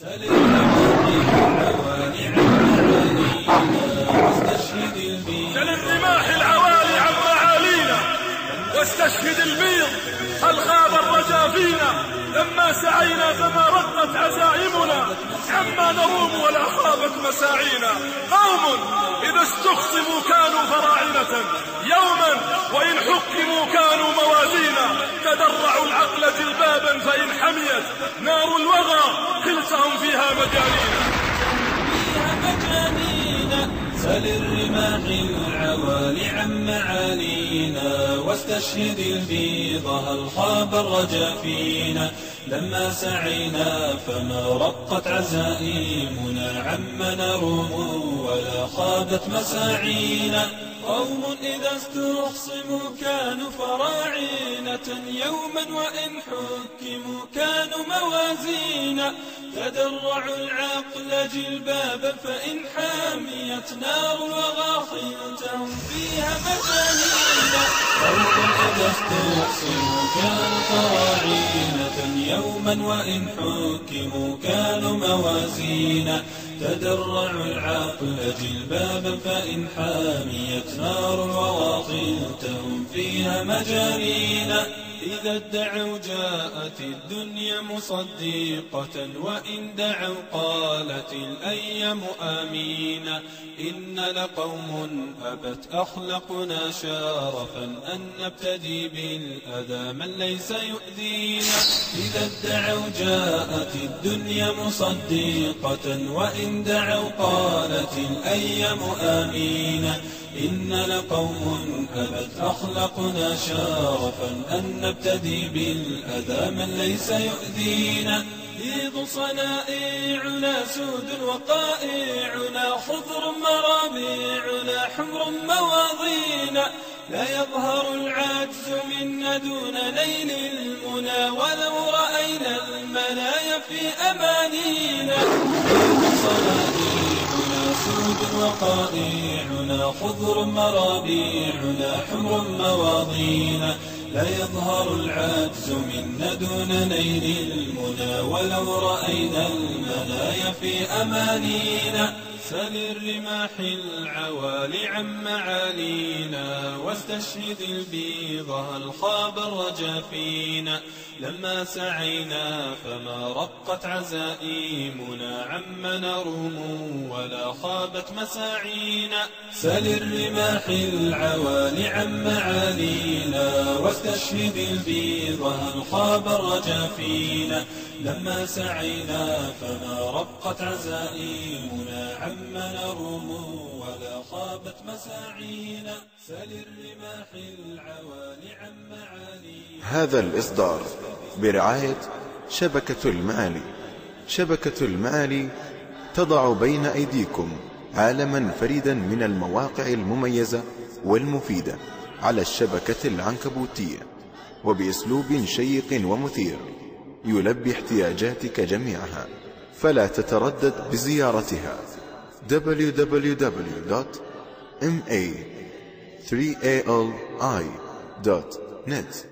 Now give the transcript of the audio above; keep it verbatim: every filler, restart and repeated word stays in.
سل الرماح العوالي عن معالينا واستشهد البيض هل خاب الرجا فينا لما سعينا فما رقت عزائمنا عما نروم ولا خابت مساعينا. قوم إذا استخصموا كانوا فراعنة يوما وإن حكموا كانوا موازينا. تدرعوا العقل جلبابا فإن حميت نار الوغى خلتهم فيها مجانينا. سل الرماح العوالي عن معالينا واستشهد البيض هل خاب الرجا فينا لما سعينا فما رقت عزائمنا عما نروم ولا خابت مساعينا. قوم إذا استخصموا كانوا فراعنة يوما وإن حكموا كانوا موازينا. تدرعوا العقل جلبابا فإن حاميت نار الوغى خلتهم فيها مجانينا. قوم إذا استخصموا كانوا فراعنة يوما وإن حكموا كانوا موازينا. تدرعوا العقل جلبابا فإن حاميت نار الوغى خلتهم فيها مجانينا. إذا ادعوا جاءت الدنيا مصدقة وإن دعوا قالت الأيام آمينا. إن لقوم أبت أخلقنا شارفا أن نبتدي بالأذى من ليس يؤذينا. إذا ادعوا جاءت الدنيا مصدقة وإن دعوا قالت الأيام آمينا. إن لقوم أبت أخلقنا شارفا أن نبتدي بالأذى من ليس يؤذينا. بيض صنائعنا سود وقائعنا خضر مرابيعنا حمر مواضينا. لا يظهر العجز منا دون نيل المنى ولو رأينا المنايا في أمانينا. بيض صنائعنا سود وقائعنا خضر مرابيعنا حمر مواضينا. لا يظهر العجز منا دون نيل المنى ولو رأينا المنايا في أمانينا. سل الرماح العوالي عن معالينا واستشهد البيض هل خاب الرجا فينا لما سعينا فما رقت عزائمنا عما نروم ولا خابت مساعينا. سل الرماح العوالي عن معالينا واستشهد البيض هل خاب الرجا فينا لما سعينا فما رقت عزائمنا عما نروم ولا خابت مساعينا. سل الرماح العوالي عن معالينا. هذا الإصدار برعاية شبكة المعالي. شبكة المعالي تضع بين أيديكم عالما فريدا من المواقع المميزة والمفيدة على الشبكة العنكبوتية وبأسلوب شيق ومثير يلبي احتياجاتك جميعها. فلا تتردد بزيارتها دبليو دبليو دبليو دوت إم إيه ثري إيه إل آي دوت نت.